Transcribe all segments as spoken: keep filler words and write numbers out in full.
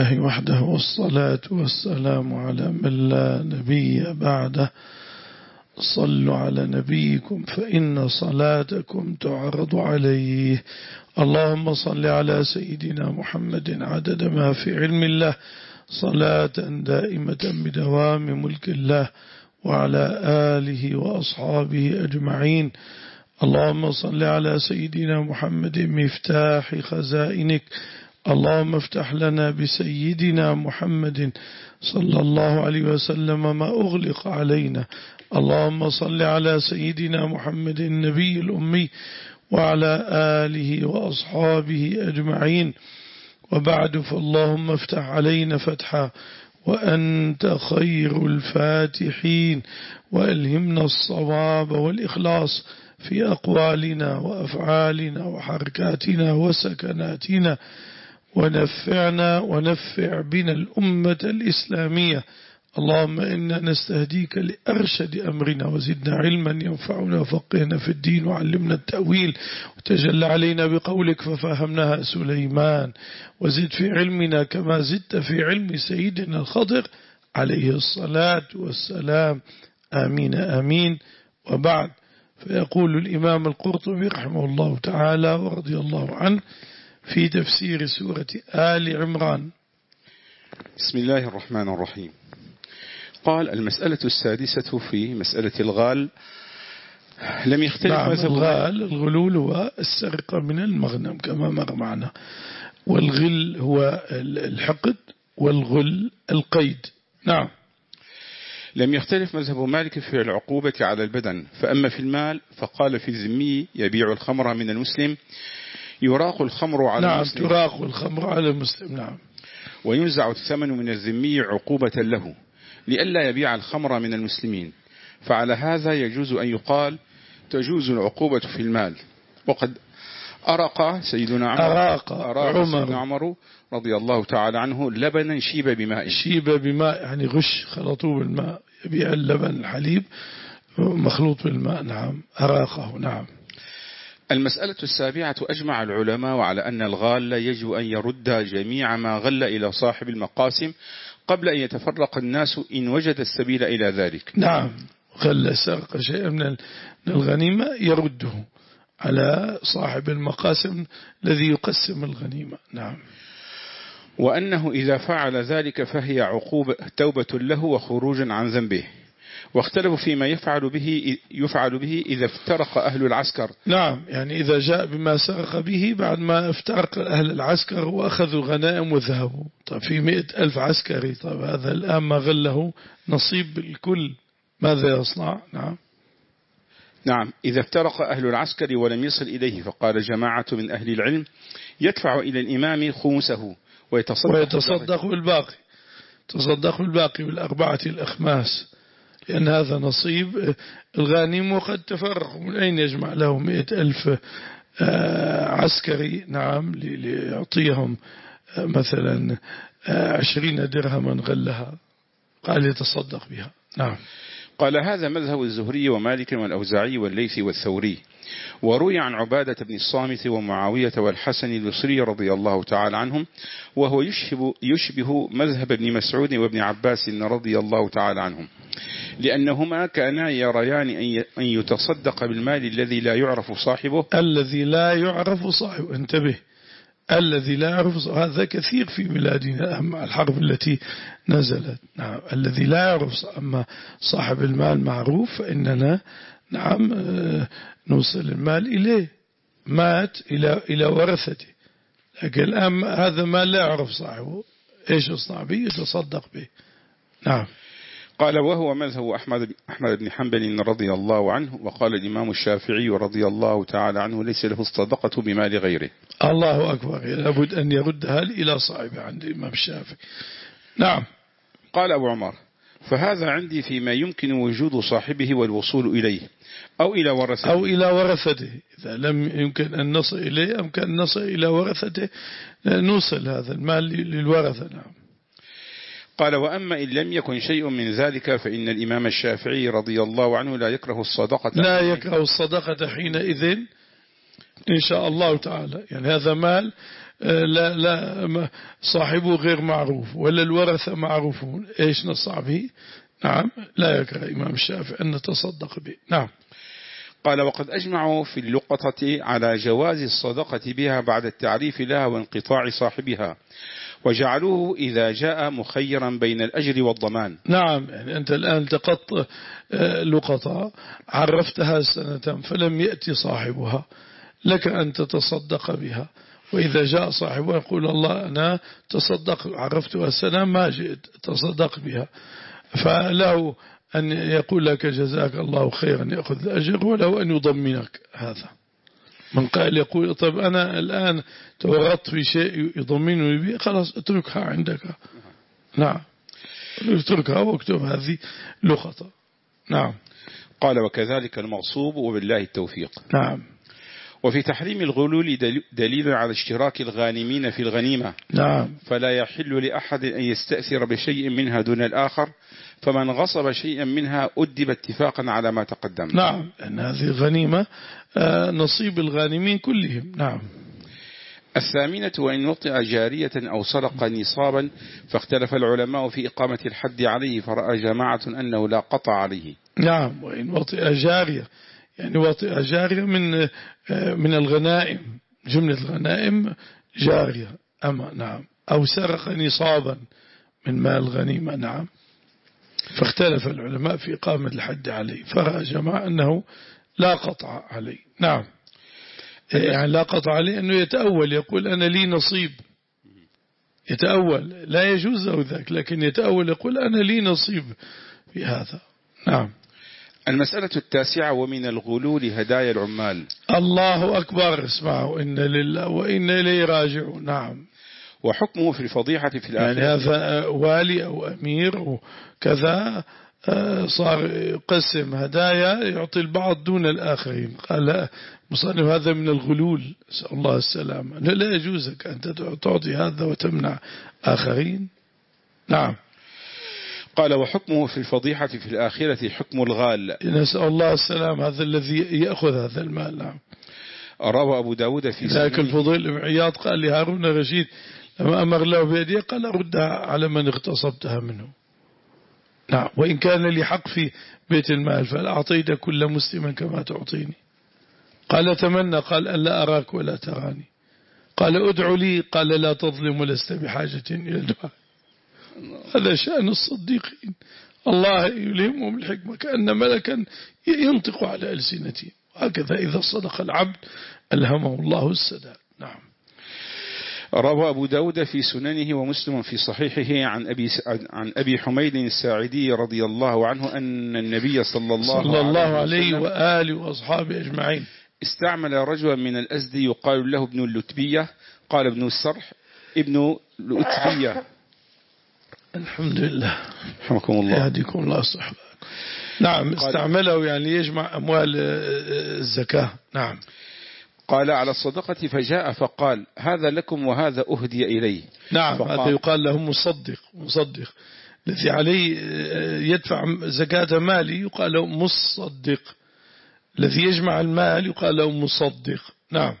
الله وحده والصلاة والسلام على من لا نبي بعده. صلوا على نبيكم فإن صلاتكم تعرض عليه. اللهم صل على سيدنا محمد عدد ما في علم الله صلاة دائمة بدوام ملك الله وعلى آله وأصحابه أجمعين. اللهم صل على سيدنا محمد مفتاح خزائنك. اللهم افتح لنا بسيدنا محمد صلى الله عليه وسلم ما أغلق علينا. اللهم صل على سيدنا محمد النبي الأمي وعلى آله وأصحابه أجمعين. وبعد، فاللهم افتح علينا فتحا وأنت خير الفاتحين، وألهمنا الصواب والإخلاص في أقوالنا وأفعالنا وحركاتنا وسكناتنا، ونفعنا ونفع بنا الأمة الإسلامية. اللهم إنا نستهديك لأرشد أمرنا، وزدنا علما ينفعنا وفقهنا في الدين، وعلمنا التأويل، وتجل علينا بقولك ففهمناها سليمان، وزد في علمنا كما زدت في علم سيدنا الخضر عليه الصلاة والسلام. آمين آمين. وبعد، فيقول الإمام القرطبي رحمه الله تعالى ورضي الله عنه في تفسير سورة آل عمران: بسم الله الرحمن الرحيم. قال: المسألة السادسة في مسألة الغال. لم يختلف نعم، مذهب الغال الغلول هو السرقة من المغنم كما مر معنا، والغل هو الحقد، والغل القيد. نعم. لم يختلف مذهب مالك في العقوبة على البدن، فأما في المال فقال: في الذمي يبيع الخمر من المسلم يراق الخمر على نعم المسلم. نعم تراق الخمر على المسلم. نعم. وينزع الثمن من الذمي عقوبة له لئلا يبيع الخمر من المسلمين. فعلى هذا يجوز أن يقال تجوز العقوبة في المال. وقد أرق سيدنا عمر أراق أراق عمر سيدنا عمر رضي الله تعالى عنه لبنا شيب بماء شيب بماء يعني غش، خلطوه بالماء، يبيع اللبن الحليب مخلوط بالماء. نعم، أراقه. نعم. المسألة السابعة: أجمع العلماء على أن الغال يجب أن يرد جميع ما غل إلى صاحب المقاسم قبل أن يتفرق الناس إن وجد السبيل إلى ذلك. نعم، غل سرق شيئا من الغنيمة يرده على صاحب المقاسم الذي يقسم الغنيمة. نعم. وأنه إذا فعل ذلك فهي عقوبة توبة له وخروج عن ذنبه. واختلفوا فيما يفعل به يفعل به إذا افترق أهل العسكر. نعم، يعني إذا جاء بما سرق به بعد ما افترق أهل العسكر وأخذوا غنائم وذهبوا. طيب في مئة ألف عسكري، طيب هذا الآن ما غله نصيب بالكل، ماذا يصنع؟ نعم. نعم، إذا افترق أهل العسكر ولم يصل إليه، فقال جماعة من أهل العلم: يدفع إلى الإمام خمسه ويتصدق, ويتصدق بالباقي، تصدق بالباقي بالأربعة الأخماس، لأن هذا نصيب الغانم. وقد تفرقوا، من أين يجمع له مئة ألف عسكري؟ نعم، ليعطيهم مثلا عشرين درهما غلها، قال يتصدق بها. نعم. قال: هذا مذهب الزهري ومالك والأوزاعي والليثي والثوري. وروي عن عبادة بن الصامت ومعاوية والحسن البصري رضي الله تعالى عنهم، وهو يشبه, يشبه مذهب ابن مسعود وابن عباس رضي الله تعالى عنهم، لأنهما كانا يريان أن يتصدق بالمال الذي لا يعرف صاحبه. الذي لا يعرف صاحبه، انتبه، الذي لا يعرف صاحبه. هذا كثير في بلادنا أما الحرب التي نزلت. نعم، الذي لا يعرف، أما صاحب المال معروف فإننا نعم نوصل المال إليه، مات إلى إلى ورثته. لكن الآن هذا مال لا يعرف صاحبه، إيش يصنع به؟ يتصدق به. نعم. قال: وهو مذهب أحمد أحمد بن حنبل رضي الله عنه. وقال الإمام الشافعي رضي الله تعالى عنه: ليس له الصدقة بمال غيره. الله أكبر، لابد أن يردها إلى صاحبه عند الإمام الشافعي. نعم. قال أبو عمر: فهذا عندي فيما يمكن وجود صاحبه والوصول إليه أو إلى ورثته أو إلى ورثته. إذا لم يمكن أن نصل إليه أمكن أن نصل إلى ورثته، نوصل هذا المال للورثة. نعم. قال: وأما إن لم يكن شيء من ذلك فإن الإمام الشافعي رضي الله عنه لا يكره الصدقة لا يكره الصدقة حينئذ إن شاء الله تعالى. يعني هذا مال لا لا صاحبه غير معروف ولا الورثة معروفون، إيش نصع به؟ نعم لا يكره الإمام الشافعي أن نتصدق به. نعم. قال وقد أجمعوا في اللقطة على جواز الصدقة بها بعد التعريف لها وانقطاع صاحبها، وجعلوه إذا جاء مخيرا بين الأجر والضمان. نعم، يعني أنت الآن التقطت لقطة عرفتها سنة فلم يأتي صاحبها، لك أن تتصدق بها، وإذا جاء صاحبها يقول الله أنا تصدق عرفتها سنة ما جئت تصدق بها، فله أن يقول لك جزاك الله خيرا يأخذ الأجر، ولو أن يضمنك. هذا من قال يقول طب أنا الآن تورطت في شيء يضمنني به، خلاص اتركها عندك. نعم اتركها واكتب هذه لقطة. نعم. قال وكذلك المغصوب وبالله التوفيق. نعم. وفي تحريم الغلول دليل على اشتراك الغانمين في الغنيمة. نعم. فلا يحل لأحد أن يستأثر بشيء منها دون الآخر، فمن غصب شيئا منها أدب اتفاقا على ما تقدم. نعم، أن هذه الغنيمة نصيب الغانمين كلهم. نعم. الثامنة وإن وطئ جارية أو سرق نصابا، فاختلف العلماء في إقامة الحد عليه، فرأى جماعة أنه لا قطع عليه. نعم. وإن وطئ جارية يعني وطئ جارية من من الغنائم، جملة الغنائم جارية. أما نعم. أو سرق نصابا من مال الغنيمة. نعم. فاختلف العلماء في إقامة الحد عليه، فرأى جماعة أنه لا قطع عليه. نعم. يعني لا قطع عليه أنه يتأول، يقول أنا لي نصيب، يتأول، لا يجوز له ذاك، لكن يتأول يقول أنا لي نصيب في هذا. نعم. المسألة التاسعة ومن الغلول هدايا العمال. الله أكبر. اسمعوا إن لله وإن إليه راجعون. نعم. وحكمه في الفضيحة في الآخرة، يعني هذا والي أو أمير وكذا صار يقسم هدايا يعطي البعض دون الآخرين، قال مصنف هذا من الغلول، نسأل الله السلامة. لا يجوزك أن تعطي هذا وتمنع آخرين. نعم. قال وحكمه في الفضيحة في الآخرة حكم الغال، نسأل الله السلام، هذا الذي يأخذ هذا المال. نعم. روى أبو داود في ذاك الفضيل بن عياض قال لهارون الرشيد لما أمر له بيديه قال ردها على من اغتصبتها منه. نعم. وإن كان لي حق في بيت المال فلأعطيت كل مسلم كما تعطيني. قال تمنى، قال ألا أراك ولا تراني. قال أدعو لي، قال لا تظلم ولست بحاجة إلى الدعاء. هذا شأن الصديقين، الله يلهمهم الحكمة كأن ملكا ينطق على ألسنتهم، هكذا إذا صدق العبد ألهمه الله السداد. نعم. روى أبو داود في سننه ومسلم في صحيحه عن أبي, عن أبي حميد الساعدي رضي الله عنه أن النبي صلى الله, صلى الله عليه, عليه وآله وأصحابه أجمعين استعمل رجلا من الأزدي يقال له ابن اللتبية، قال ابن السرح ابن اللتبية. الحمد لله. رحمكم الله. يهديكم الله الصحبة. نعم. استعمله يعني يجمع أموال الزكاة. نعم. قال على الصدقة فجاء فقال هذا لكم وهذا أهدي إليه. نعم. هذا يقال له مصدق. مصدق الذي عليه يدفع زكاة مالي يقال له مصدق، الذي يجمع المال يقال له مصدق. نعم.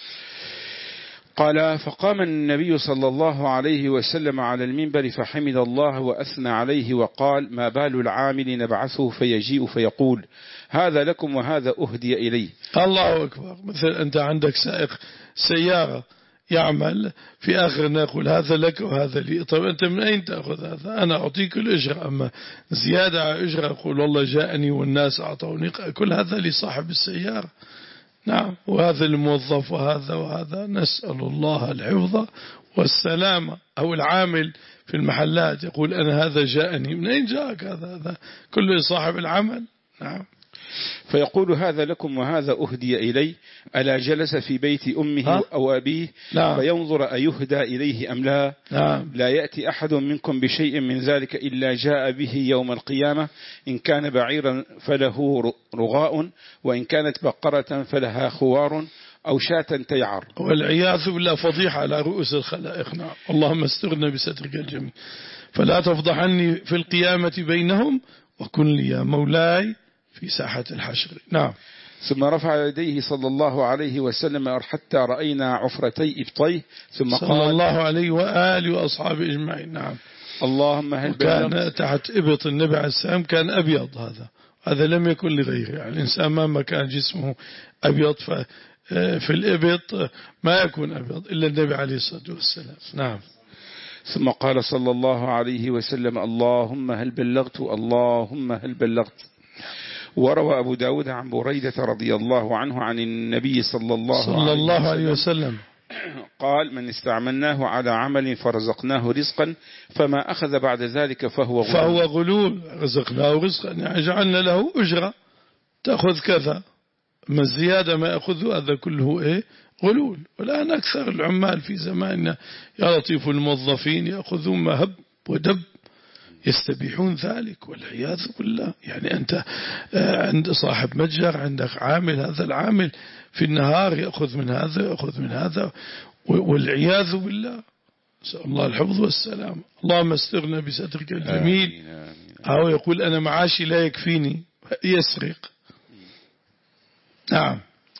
قال فقام النبي صلى الله عليه وسلم على المنبر فحمد الله وأثنى عليه وقال ما بال العامل نبعثه فيجيء فيقول هذا لكم وهذا أهدي إليه. الله أكبر. مثل أنت عندك سائق سيارة يعمل في آخر نقول هذا لك وهذا لي، طيب أنت من أين تأخذ هذا؟ أنا أعطيك الأجرة، أما زيادة على أجرة أقول والله جاءني والناس أعطوني، كل هذا لصاحب السيارة. نعم. وهذا الموظف وهذا وهذا، نسأل الله الحفظ والسلامة. أو العامل في المحلات يقول أنا هذا جاءني، من أين جاءك هذا؟ هذا كله صاحب العمل. نعم. فيقول هذا لكم وهذا أهدي إلي، ألا جلس في بيت أمه أو أبيه نعم. فينظر أيهدى إليه أم لا. نعم. لا يأتي أحد منكم بشيء من ذلك إلا جاء به يوم القيامة، إن كان بعيرا فله رغاء، وإن كانت بقرة فلها خوار، أو شاة تيعر. والعياذ بالله فضيحة على رؤوس الخلائق. نعم. اللهم استرنا بسترك الجميل، فلا تفضحني في القيامة بينهم، وكن لي مولاي في ساحة الحشر. نعم. ثم رفع يديه صلى الله عليه وسلم حتى رأينا عفرتي إبطيه ثم صلى قال الله عليه وآله وأصحابه أجمعين. نعم. اللهم هل كان بلغت. تحت إبط النبي عليه السلام كان أبيض، هذا هذا لم يكن لغيره. يعني الإنسان مهما كان جسمه أبيض في الإبط ما يكون أبيض إلا النبي عليه الصلاة والسلام. نعم. ثم قال صلى الله عليه وسلم اللهم هل بلغت اللهم هل بلغت. وروى أبو داود عن بريدة رضي الله عنه عن النبي صلى الله, صلى عليه, الله وسلم عليه وسلم قال من استعملناه على عمل فرزقناه رزقا فما أخذ بعد ذلك فهو غلول. فهو غلول. رزقناه رزقا يعني جعلنا له أجرة تأخذ كذا، ما الزيادة ما يأخذه هذا كله إيه غلول. والآن أكثر العمال في زماننا يا لطيف الموظفين يأخذون ما هب ودب يستبيحون ذلك والعياذ بالله. يعني أنت عند صاحب متجر عندك عامل، هذا العامل في النهار يأخذ من هذا يأخذ من هذا والعياذ بالله. نسأل الله الحفظ والسلام. اللهم استرنا بسترك الجميل. أو يقول أنا معاشي لا يكفيني يسرق. نعم.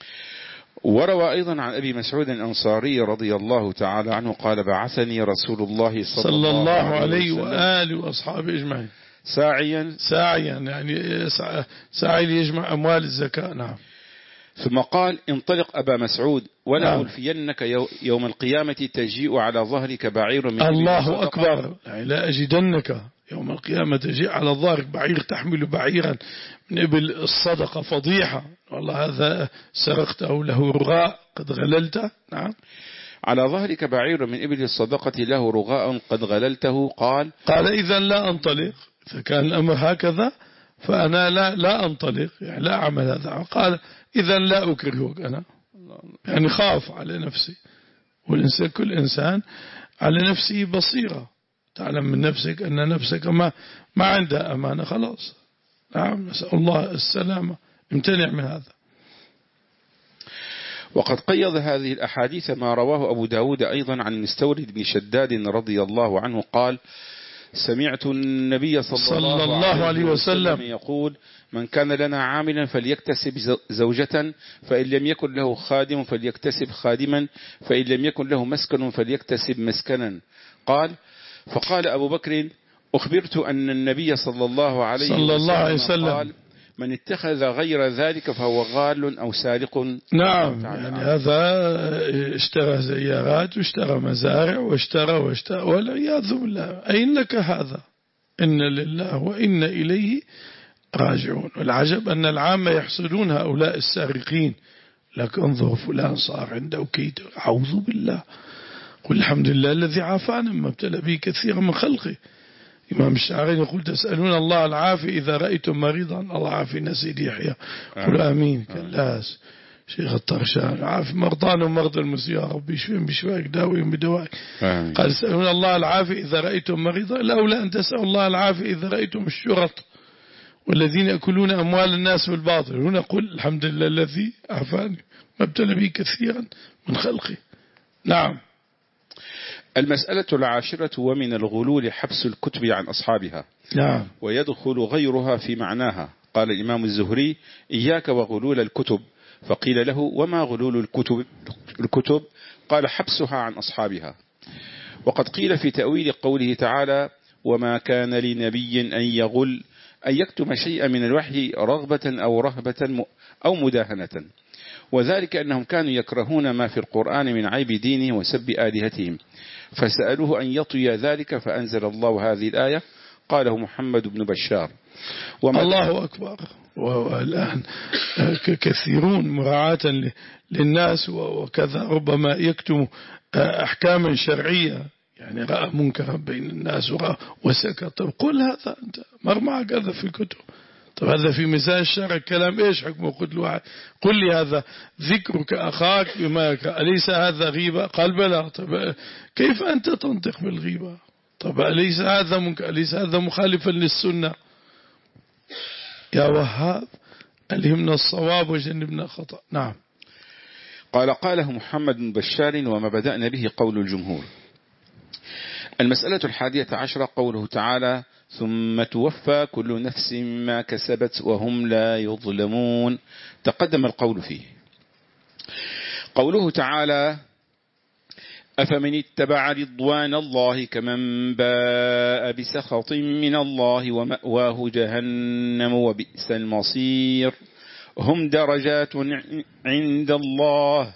وروى أيضا عن أبي مسعود الأنصاري رضي الله تعالى عنه قال بعثني رسول الله صلى, صلى الله عليه وسلم وآله وأصحابه أجمعين ساعيا ساعيا يعني ساعي ليجمع أموال الزكاة. نعم. ثم قال انطلق أبا مسعود ولا نعم. ألفينك يوم القيامة تجيء على ظهرك بعير من الله أكبر. يعني لا أجدنك يوم القيامة تجيء على ظهرك بعير تحمل بعيرا من إبل الصدقة فضيحة، والله هذا سرقته له رغاء قد غللته. نعم. على ظهرك بعير من إبل الصدقة له رغاء قد غللته. قال قال إذا لا أنطلق، إذا كان الأمر هكذا فأنا لا لا أنطلق يعني لا أعمل هذا. قال إذا لا أكرهك أنا، يعني خاف على نفسي. والإنسان كل إنسان على نفسه بصيرة، تعلم من نفسك أن نفسك ما ما عندها أمانة خلاص. نعم. نسأل الله السلامة، امتنع من هذا. وقد قيض هذه الأحاديث ما رواه أبو داود أيضا عن مستورد بن شداد رضي الله عنه قال سمعت النبي صلى, صلى الله, الله عليه وسلم, وسلم يقول من كان لنا عاملا فليكتسب زوجة فإن لم يكن له خادم فليكتسب خادما فإن لم يكن له مسكن فليكتسب مسكنا. قال فقال أبو بكر أخبرت أن النبي صلى الله عليه صلى الله عليه وسلم قال من اتخذ غير ذلك فهو غال أو سارق. نعم. يعني هذا اشترى سيارات واشترى مزارع واشترى واشترى والعياذ بالله. أين لك هذا؟ إن لله وإن إليه راجعون. والعجب أن العامة يحسدون هؤلاء السارقين، لكن انظر فلان صار عنده كيد. أعوذ بالله. قل الحمد لله الذي عافانا مما ابتلى به كثيرا من خلقه. إمام الشاعرين يقول تسألون الله العافية إذا رأيتم مريضا. الله عافينا سيدي يحيى. قل آمين. كلاس شيخ الطرشان عافي مرضانا ومرضى المسلمين يا رب يشفيهم بشفائك داويهم بدوائك. قال تسألون الله العافية إذا رأيتم مريضا. الأولى أن تسألوا الله العافية إذا رأيتم الشرط والذين يأكلون أموال الناس بالباطل. هنا قل الحمد لله الذي عافاني ما ابتلى به كثيرا من خلقه. نعم. المسألة العاشرة ومن الغلول حبس الكتب عن أصحابها. نعم. ويدخل غيرها في معناها. قال الإمام الزهري إياك وغلول الكتب. فقيل له وما غلول الكتب, الكتب؟ قال حبسها عن أصحابها. وقد قيل في تأويل قوله تعالى وما كان لنبي أن يغل أن يكتم شيئا من الوحي رغبة أو رهبة أو مداهنة، وذلك أنهم كانوا يكرهون ما في القرآن من عيب دينه وسب آلهتهم فسألوه أن يطوي ذلك فأنزل الله هذه الآية قاله محمد بن بشار. الله أكبر. والآن كثيرون مراعاة للناس وكذا ربما يكتم أحكاما شرعية، يعني رأى منكرا بين الناس وسكت. طب قل هذا أنت مر معك هذا في الكتب. طب هذا في ميزان الشرع كلام إيش حكمه؟ قل له قل لي هذا ذكرك أخاك بما أليس هذا غيبة؟ قال بلى. طب كيف أنت تنطق بالغيبة؟ طب أليس هذا منك أليس هذا مخالفا للسنة؟ يا وهاب ألهمنا الصواب وجنبنا الخطأ. نعم. قال قاله محمد بن بشار وما بدأنا به قول الجمهور. المسألة الحادية عشرة قوله تعالى ثم توفى كل نفس ما كسبت وهم لا يظلمون. تقدم القول فيه. قوله تعالى أفمن اتبع رضوان الله كمن باء بسخط من الله ومأواه جهنم وبئس المصير هم درجات عند الله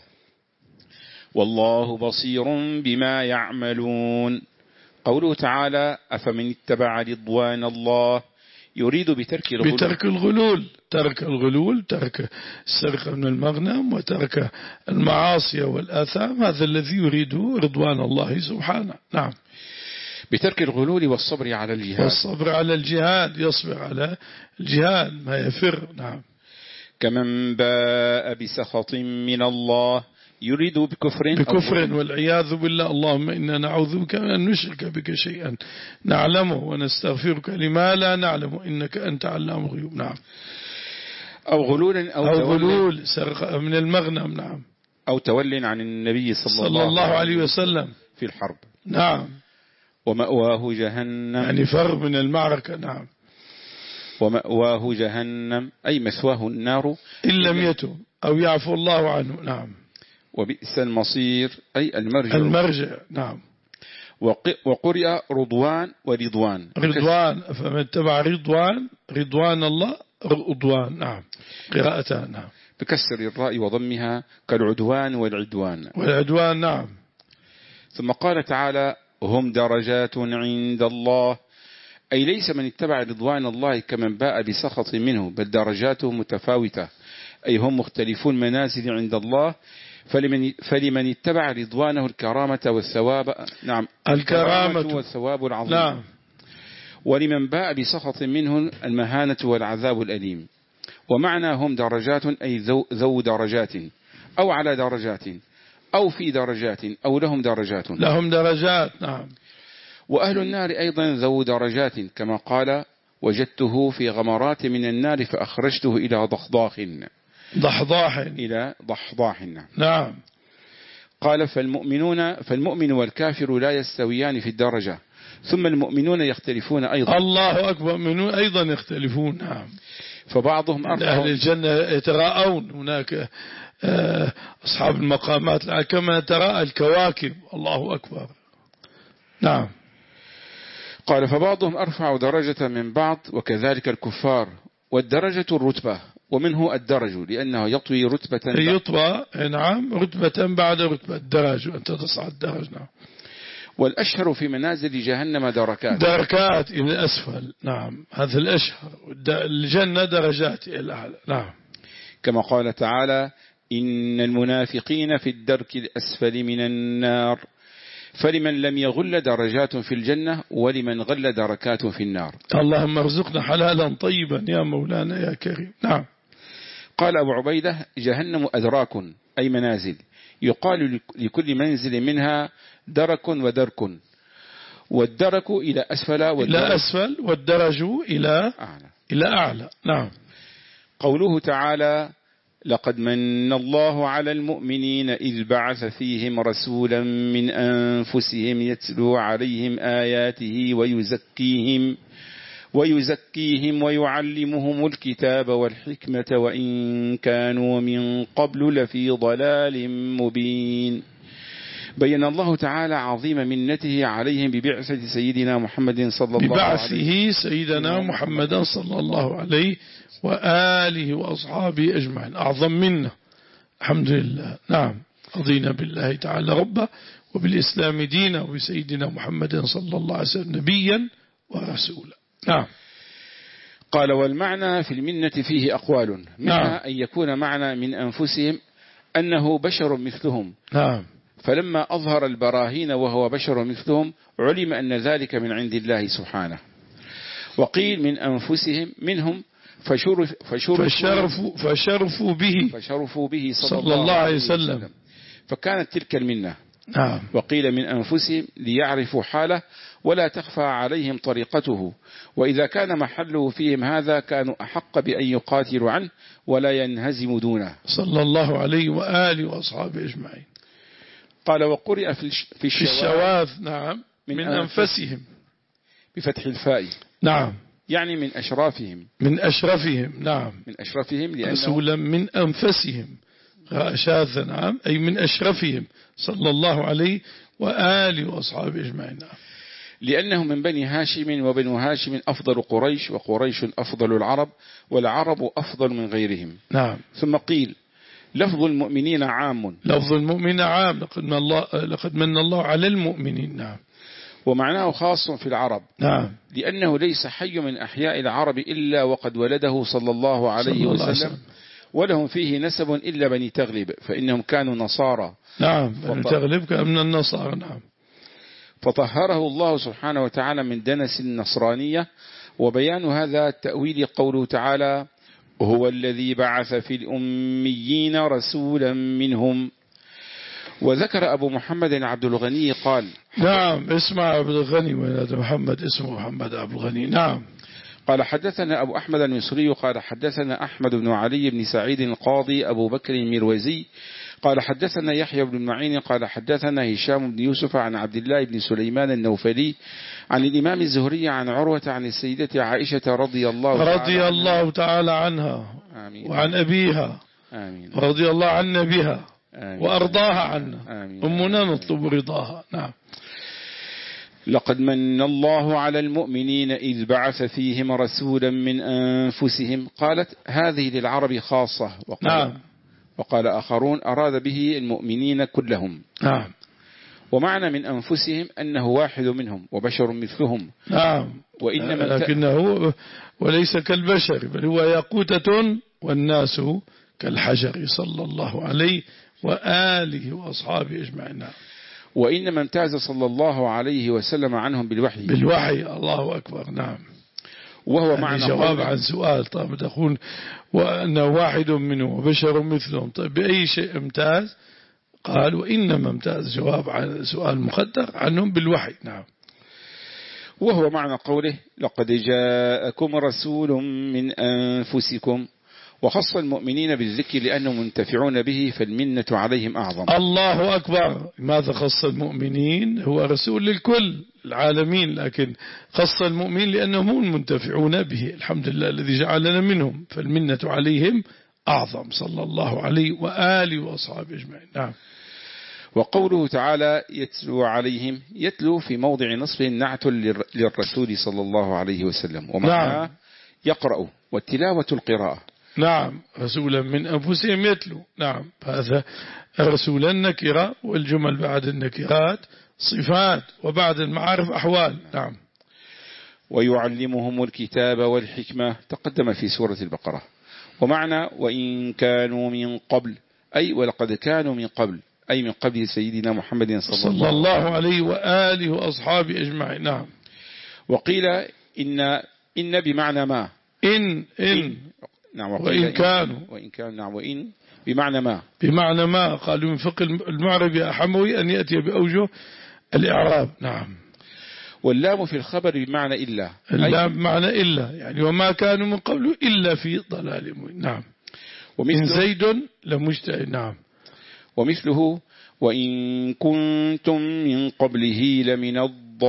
والله بصير بما يعملون. قوله تعالى أفمن اتبع رضوان الله يريد بترك الغلول بترك الغلول ترك الغلول ترك السرقة من المغنم وترك المعاصي والآثام، هذا الذي يريد رضوان الله سبحانه. نعم. بترك الغلول والصبر على الجهاد والصبر على الجهاد، يصبر على الجهاد ما يفر. نعم. كمن باء بسخط من الله يريد بكفر بكفر والعياذ بالله. اللهم إنا نعوذ بك أن نشرك بك شيئا نعلمه ونستغفرك لما لا نعلم إنك أنت علام الغيوب. نعم. أو غلول أو, أو غلول سرقة من المغنم. نعم. أو تول عن النبي صلى, صلى الله, الله عليه وسلم في الحرب. نعم. ومأواه جهنم يعني فر من المعركة. نعم. ومأواه جهنم أي مثواه النار إن لم يتب أو يعفو الله عنه. نعم. وبئس المصير أي المرجع المرجع. نعم. وقرئ رضوان ورضوان رضوان فمن اتبع رضوان رضوان الله رضوان. نعم. قراءتان. نعم. بكسر الراء وضمها كالعدوان والعدوان والعدوان. نعم. ثم قال تعالى هم درجات عند الله أي ليس من اتبع رضوان الله كمن باء بسخط منه، بل درجاته متفاوتة أي هم مختلفون منازل عند الله. فلمن, فلمن اتبع رضوانه الكرامة والثواب. نعم. الكرامة والثواب العظيم. نعم. ولمن باء بسخط منه المهانة والعذاب الأليم. ومعنى هم درجات أي ذو, ذو درجات أو على درجات أو في درجات أو لهم درجات لهم درجات. نعم. وأهل النار أيضا ذو درجات كما قال وجدته في غمرات من النار فأخرجته إلى ضحضاح ضحضاح إلى ضحضاح. نعم. قال فالمؤمنون فالمؤمن والكافر لا يستويان في الدرجة، ثم المؤمنون يختلفون أيضا. الله أكبر. منون أيضا يختلفون. نعم. فبعضهم أرفع. أهل الجنة يتراءون، هناك أصحاب المقامات كما تراءى الكواكب. الله أكبر. نعم. قال فبعضهم أرفع درجة من بعض وكذلك الكفار، والدرجة الرتبة ومنه الدرج لأنه يطوي رتبة يطوى. نعم. رتبة بعد رتبة الدرج أنت تصعد درج. نعم. والأشهر في منازل جهنم دركات دركات إلى أسفل. نعم. هذا الأشهر. الجنة درجات إلى الأعلى. نعم. كما قال تعالى إن المنافقين في الدرك الأسفل من النار. فلمن لم يغل درجات في الجنة ولمن غل دركات في النار. اللهم ارزقنا حلالا طيبا يا مولانا يا كريم. نعم. قال أبو عبيدة جهنم أدراك أي منازل، يقال لكل منزل منها درك ودرك، والدرك إلى أسفل إلى أسفل والدرج إلى أعلى. إلى أعلى. نعم. قوله تعالى لقد من الله على المؤمنين إذ بعث فيهم رسولا من أنفسهم يتلو عليهم آياته ويزكيهم ويزكيهم ويعلمهم الكتاب والحكمة وإن كانوا من قبل لفي ضلال مبين. بين الله تعالى عظيم منته عليهم ببعثة سيدنا محمد صلى الله عليه وسلم ببعثه سيدنا محمد صلى الله عليه وآله وأصحابه أجمعين. أعظم منه. الحمد لله. نعم. رضينا بالله تعالى ربا وبالإسلام دينا وبسيدنا محمد صلى الله عليه وسلم نبيا ورسولا. نعم. قال والمعنى في المنة فيه أقوال، منها نعم. أن يكون معنى من أنفسهم أنه بشر مثلهم. نعم. فلما أظهر البراهين وهو بشر مثلهم علم أن ذلك من عند الله سبحانه. وقيل من أنفسهم منهم فشرف فشرفوا, فشرفوا به فشرفوا به صلى, صلى الله عليه وسلم. وسلم فكانت تلك المنة. نعم. وقيل من أنفسهم ليعرفوا حاله ولا تخفى عليهم طريقته، وإذا كان محله فيهم هذا كانوا أحق بأن يقاتلوا عنه ولا ينهزم دونه صلى الله عليه وآله وأصحابه أجمعين. قال وقرئ في الشواذ. نعم. من, من أنفسهم بفتح الفاء. نعم، يعني من أشرافهم. من أشرفهم. نعم، من أشرفهم لأنه رسولا من أنفسهم شاذا. نعم، أي من أشرفهم صلى الله عليه وآله وأصحابه أجمعين. نعم. لأنه من بني هاشم، وبنو هاشم أفضل قريش، وقريش أفضل العرب، والعرب أفضل من غيرهم. نعم. ثم قيل لفظ المؤمنين عام. لفظ المؤمن عام، لقد من الله, لقد من الله على المؤمنين. نعم. ومعناه خاص في العرب. نعم. لأنه ليس حي من أحياء العرب إلا وقد ولده صلى الله عليه صلى الله وسلم، عليه. ولهم فيه نسب إلا بني تغلب، فإنهم كانوا نصارى. نعم، بني تغلب كان من النصارى. نعم. فطهره الله سبحانه وتعالى من دنس النصرانية. وبيان هذا تأويل قوله تعالى هو الذي بعث في الأميين رسولا منهم. وذكر أبو محمد عبد الغني قال نعم، اسمع عبد الغني، وهذا محمد اسمه محمد عبد الغني. نعم. قال حدثنا أبو أحمد المصري قال حدثنا أحمد بن علي بن سعيد القاضي أبو بكر المروزي قال حدثنا يحيى بن معين قال حدثنا هشام بن يوسف عن عبد الله بن سليمان النوفلي عن الإمام الزهري عن عروة عن السيدة عائشة رضي الله رضي تعالى الله تعالى عنها. آمين. وعن أبيها. آمين. رضي الله عن نبيها. آمين. وأرضاها عنا. آمين. أمنا نطلب رضاها. نعم. لقد من الله على المؤمنين إذ بعث فيهم رسولا من أنفسهم. قالت هذه للعرب خاصة. وقال, نعم. وقال آخرون أراد به المؤمنين كلهم. نعم. ومعنى من أنفسهم أنه واحد منهم وبشر مثلهم. نعم. وإنما لكنه وليس كالبشر، بل هو ياقوتة والناس كالحجر صلى الله عليه وآله وأصحابه أجمعين. وإنما امتاز صلى الله عليه وسلم عنهم بالوحي. بالوحي. الله أكبر. نعم. وهو معنى جواب عن سؤال. طيب تقول وأنه واحد منه وبشر مثلهم، طيب بأي شيء امتاز؟ قال وإنما امتاز، جواب عن سؤال مقدر عنهم بالوحي. نعم. وهو معنى قوله لقد جاءكم رسول من أنفسكم. وخص المؤمنين بالذكر لأنهم منتفعون به، فالمنة عليهم أعظم. الله أكبر. ماذا خص المؤمنين؟ هو رسول للكل العالمين، لكن خص المؤمنين لأنهم هم المنتفعون به. الحمد لله الذي جعلنا منهم، فالمنة عليهم أعظم صلى الله عليه وآله وأصحابه أجمعين. نعم. وقوله تعالى يتلو عليهم، يتلو في موضع نصب نعت للرسول صلى الله عليه وسلم، ومعناه نعم. يقرأ، والتلاوة القراءة. نعم. رسولا من أنفسهم يتلو. نعم. هذا رسولا نكرة، والجمل بعد النكرات صفات، وبعد المعارف أحوال. نعم. ويعلمهم الكتاب والحكمة، تقدم في سورة البقرة. ومعنى وإن كانوا من قبل، أي ولقد كانوا من قبل، أي من قبل سيدنا محمد صلى, صلى الله عليه وآله وأصحابه أجمعين. نعم. وقيل إن إن بمعنى ما. إن إن, إن نعم. وإن كانوا وإن كانوا نعم. وإن بمعنى ما. بمعنى ما. قالوا من فقه المعرب يا حموي أن يأتي بأوجه الإعراب. نعم. واللام في الخبر بمعنى إلا. اللام بمعنى إلا، يعني وما كانوا من قبل إلا في ضلال مبين. نعم. ومن زيد لمجتهد. نعم. ومثله وإن كنتم من قبله لمن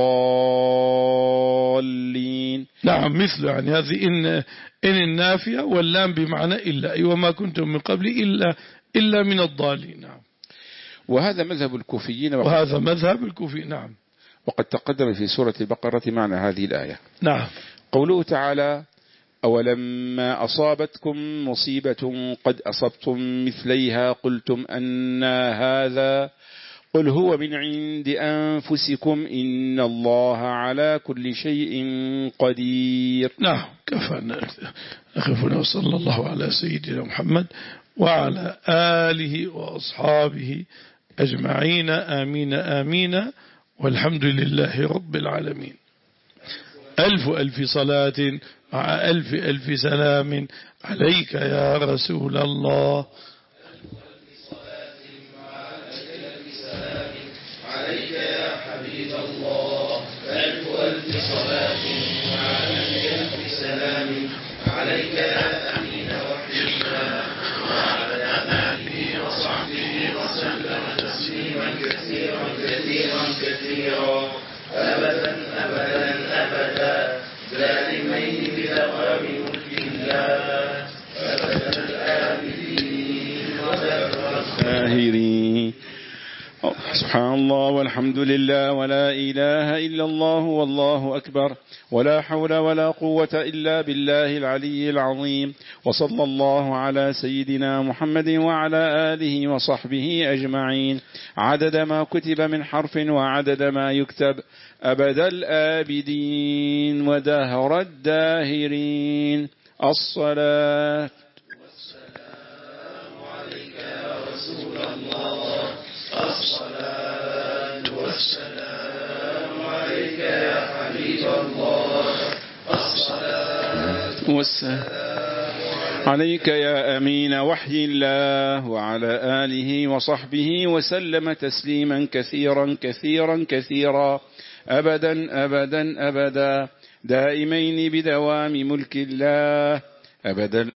الضالين. نعم. مثله، يعني هذه إن إن النافية، واللام بمعنى إلا، أي وما كنتم من قبل إلا إلا من الضالين. نعم. وهذا مذهب الكوفيين، وهذا مذهب الكوفيين. نعم. وقد تقدم في سورة البقرة معنى هذه الآية. نعم. قوله تعالى أولما أصابتكم مصيبة قد أصبتم مثليها قلتم أن هذا قل هو من عند أنفسكم إن الله على كل شيء قدير. نعم. كفى نخفنا. وصلى الله على سيدنا محمد وعلى آله وأصحابه أجمعين. آمين آمين. والحمد لله رب العالمين. ألف ألف صلاة مع ألف ألف سلام عليك يا رسول الله. عليك يا حبيب الله. ألف ألف صلاة مع ألف ألف سلام عليك يا أمين وحبيبنا، وعلى آله وصحبه وسلم تسليما كثيرا كثيرا كثيرا. سبحان الله والحمد لله ولا إله إلا الله والله أكبر ولا حول ولا قوة إلا بالله العلي العظيم. وصلى الله على سيدنا محمد وعلى آله وصحبه أجمعين عدد ما كتب من حرف وعدد ما يكتب أبد الآبدين ودهر الداهرين. الصلاة والسلام عليك يا رسول الله. الصلاة والسلام عليك يا حبيب الله. الصلاة والسلام عليك يا أمين وحي الله وعلى آله وصحبه وسلم تسليما كثيرا كثيرا كثيرا أبدا أبدا أبدا دائمين بدوام ملك الله أبدا.